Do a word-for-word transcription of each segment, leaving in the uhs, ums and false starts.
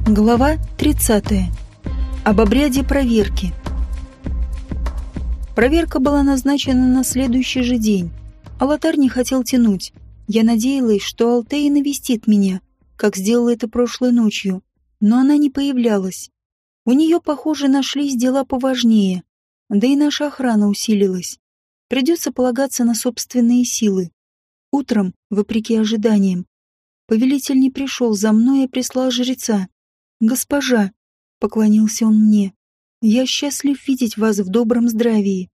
Глава тридцатая. Об обряде проверки. Проверка была назначена на следующий же день. Алатар не хотел тянуть. Я надеялась, что Алтея навестит меня, как сделала это прошлой ночью, но она не появлялась. У нее, похоже, нашлись дела поважнее, да и наша охрана усилилась. Придется полагаться на собственные силы. Утром, вопреки ожиданиям, повелитель не пришел за мной, а прислал жреца. «Госпожа», — поклонился он мне, — «я счастлив видеть вас в добром здравии».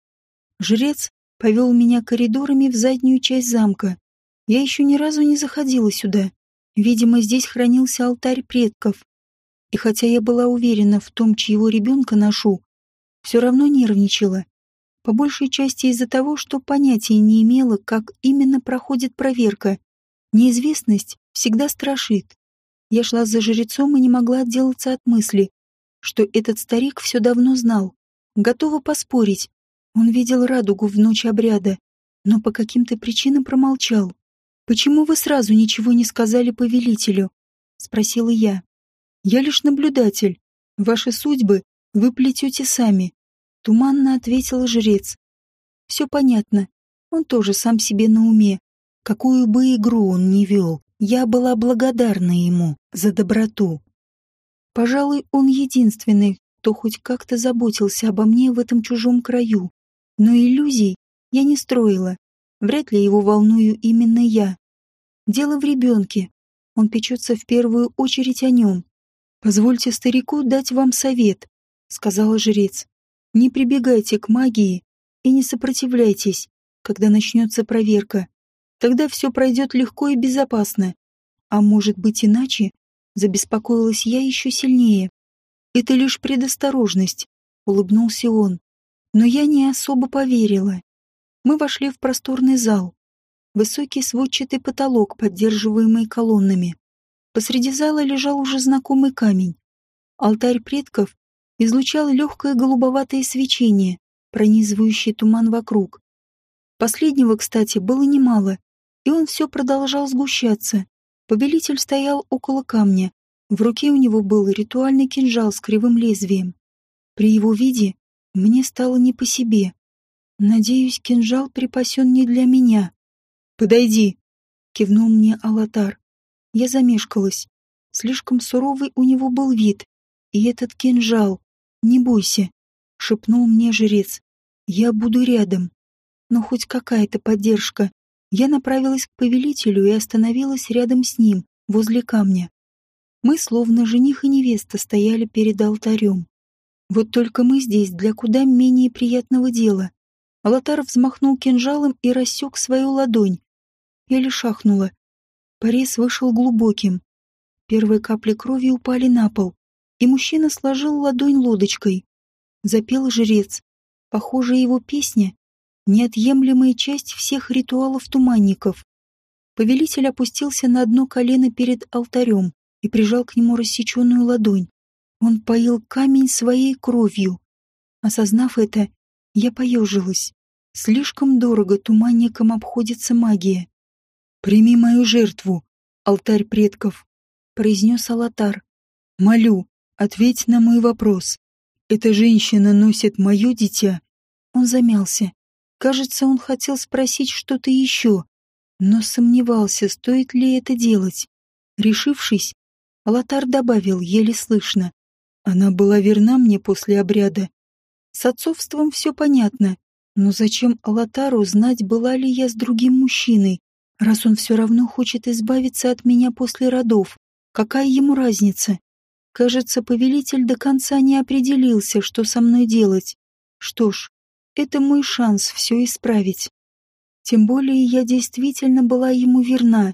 Жрец повел меня коридорами в заднюю часть замка. Я еще ни разу не заходила сюда. Видимо, здесь хранился алтарь предков. И хотя я была уверена в том, чьего ребенка ношу, все равно нервничала. По большей части из-за того, что понятия не имела, как именно проходит проверка. Неизвестность всегда страшит. Я шла за жрецом и не могла отделаться от мысли, что этот старик все давно знал. Готова поспорить. Он видел радугу в ночь обряда, но по каким-то причинам промолчал. «Почему вы сразу ничего не сказали повелителю?» — спросила я. «Я лишь наблюдатель. Ваши судьбы вы плетете сами», — туманно ответил жрец. «Все понятно. Он тоже сам себе на уме. Какую бы игру он ни вел, я была благодарна ему за доброту. Пожалуй, он единственный, кто хоть как-то заботился обо мне в этом чужом краю. Но иллюзий я не строила. Вряд ли его волную именно я. Дело в ребенке. Он печется в первую очередь о нем. «Позвольте старику дать вам совет», — сказала жрец. «Не прибегайте к магии и не сопротивляйтесь, когда начнется проверка. Тогда все пройдет легко и безопасно. А может быть иначе?» Забеспокоилась я еще сильнее. «Это лишь предосторожность», — улыбнулся он. Но я не особо поверила. Мы вошли в просторный зал. Высокий сводчатый потолок, поддерживаемый колоннами. Посреди зала лежал уже знакомый камень. Алтарь предков излучал легкое голубоватое свечение, пронизывающее туман вокруг. Последнего, кстати, было немало, и он все продолжал сгущаться. Повелитель стоял около камня. В руке у него был ритуальный кинжал с кривым лезвием. При его виде мне стало не по себе. Надеюсь, кинжал припасен не для меня. «Подойди», — кивнул мне Алатар. Я замешкалась. Слишком суровый у него был вид. И этот кинжал. «Не бойся», — шепнул мне жрец. «Я буду рядом». Но хоть какая-то поддержка. Я направилась к повелителю и остановилась рядом с ним, возле камня. Мы, словно жених и невеста, стояли перед алтарем. Вот только мы здесь для куда менее приятного дела. Алатар взмахнул кинжалом и рассек свою ладонь. Я лишь ахнула. Порез вышел глубоким. Первые капли крови упали на пол, и мужчина сложил ладонь лодочкой. Запел жрец. Похоже, его песня — неотъемлемая часть всех ритуалов туманников. Повелитель опустился на одно колено перед алтарем и прижал к нему рассеченную ладонь. Он поил камень своей кровью. Осознав это, я поежилась. Слишком дорого туманникам обходится магия. «Прими мою жертву, алтарь предков», — произнес Алатар. «Молю, ответь на мой вопрос. Эта женщина носит мое дитя?» Он замялся. Кажется, он хотел спросить что-то еще, но сомневался, стоит ли это делать. Решившись, Алатар добавил еле слышно. «Она была верна мне после обряда. С отцовством все понятно, но зачем Алатару знать, была ли я с другим мужчиной, раз он все равно хочет избавиться от меня после родов? Какая ему разница? Кажется, повелитель до конца не определился, что со мной делать. Что ж, это мой шанс все исправить. Тем более я действительно была ему верна».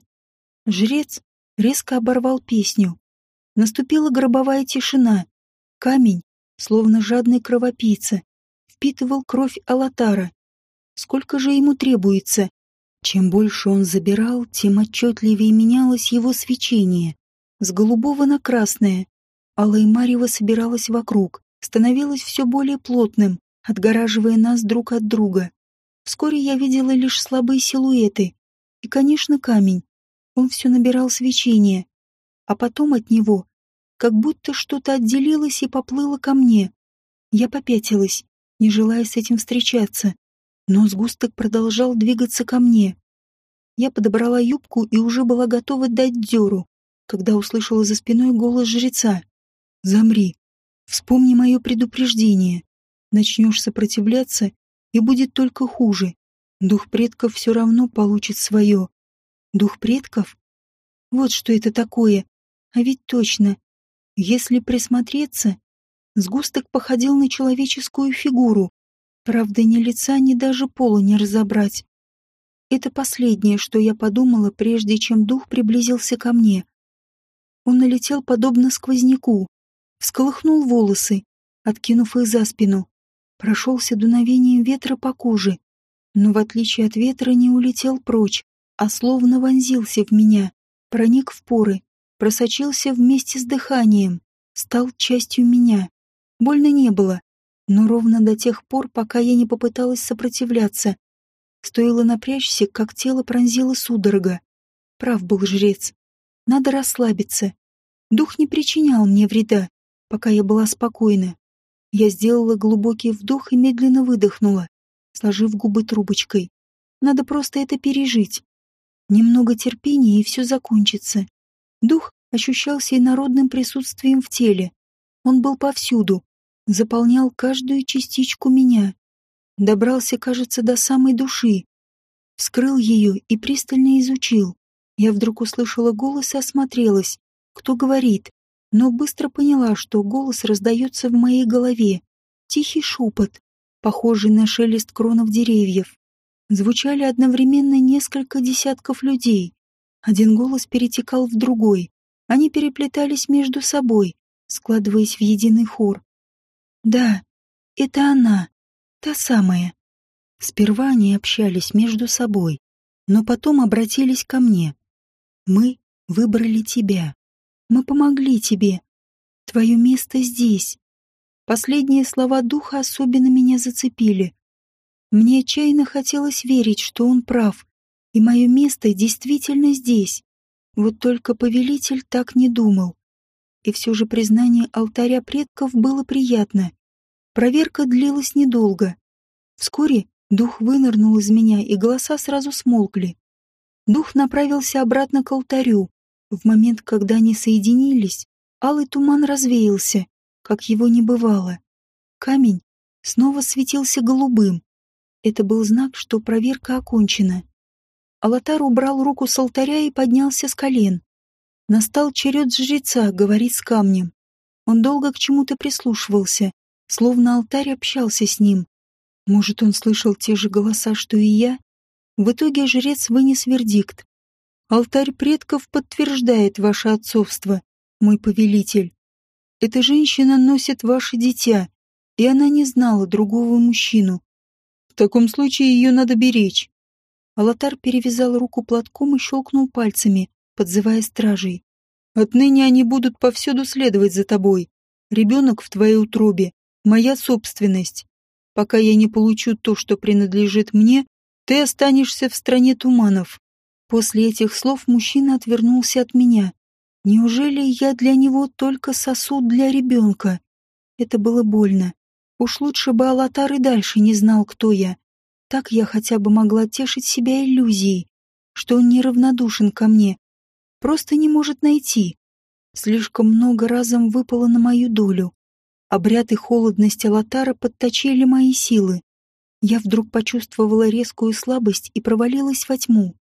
Жрец резко оборвал песню. Наступила гробовая тишина. Камень, словно жадный кровопийца, впитывал кровь Алатара. Сколько же ему требуется? Чем больше он забирал, тем отчетливее менялось его свечение. С голубого на красное. Алое марево собиралось вокруг, становилось все более плотным, отгораживая нас друг от друга. Вскоре я видела лишь слабые силуэты. И, конечно, камень. Он все набирал свечение. А потом от него как будто что-то отделилось и поплыло ко мне. Я попятилась, не желая с этим встречаться, но сгусток продолжал двигаться ко мне. Я подобрала юбку и уже была готова дать дёру, когда услышала за спиной голос жреца. «Замри. Вспомни мое предупреждение. Начнешь сопротивляться, и будет только хуже. Дух предков все равно получит свое». Дух предков? Вот что это такое. А ведь точно. Если присмотреться, сгусток походил на человеческую фигуру. Правда, ни лица, ни даже пола не разобрать. Это последнее, что я подумала, прежде чем дух приблизился ко мне. Он налетел подобно сквозняку, всколыхнул волосы, откинув их за спину, прошелся дуновением ветра по коже, но в отличие от ветра не улетел прочь, а словно вонзился в меня, проник в поры, просочился вместе с дыханием, стал частью меня. Больно не было, но ровно до тех пор, пока я не попыталась сопротивляться. Стоило напрячься, как тело пронзило судорога. Прав был жрец. Надо расслабиться. Дух не причинял мне вреда, пока я была спокойна. Я сделала глубокий вдох и медленно выдохнула, сложив губы трубочкой. Надо просто это пережить. Немного терпения, и все закончится. Дух ощущался инородным присутствием в теле. Он был повсюду, заполнял каждую частичку меня. Добрался, кажется, до самой души. Вскрыл ее и пристально изучил. Я вдруг услышала голос и осмотрелась. Кто говорит? Но быстро поняла, что голос раздается в моей голове. Тихий шепот, похожий на шелест кронов деревьев. Звучали одновременно несколько десятков людей. Один голос перетекал в другой. Они переплетались между собой, складываясь в единый хор. Да, это она, та самая. Сперва они общались между собой, но потом обратились ко мне. Мы выбрали тебя. Мы помогли тебе. Твое место здесь. Последние слова духа особенно меня зацепили. Мне отчаянно хотелось верить, что он прав, и мое место действительно здесь. Вот только повелитель так не думал. И все же признание алтаря предков было приятно. Проверка длилась недолго. Вскоре дух вынырнул из меня, и голоса сразу смолкли. Дух направился обратно к алтарю. В момент, когда они соединились, алый туман развеялся, как его не бывало. Камень снова светился голубым. Это был знак, что проверка окончена. Алатар убрал руку с алтаря и поднялся с колен. Настал черед жреца говорить с камнем. Он долго к чему-то прислушивался, словно алтарь общался с ним. Может, он слышал те же голоса, что и я? В итоге жрец вынес вердикт. «Алтарь предков подтверждает ваше отцовство, мой повелитель. Эта женщина носит ваше дитя, и она не знала другого мужчину. В таком случае ее надо беречь». Алатар перевязал руку платком и щелкнул пальцами, подзывая стражей. «Отныне они будут повсюду следовать за тобой. Ребенок в твоей утробе — моя собственность. Пока я не получу то, что принадлежит мне, ты останешься в стране туманов». После этих слов мужчина отвернулся от меня. Неужели я для него только сосуд для ребенка? Это было больно. Уж лучше бы Алатар и дальше не знал, кто я. Так я хотя бы могла тешить себя иллюзией, что он неравнодушен ко мне. Просто не может найти. Слишком много разом выпало на мою долю. Обряд и холодность Алатара подточили мои силы. Я вдруг почувствовала резкую слабость и провалилась во тьму.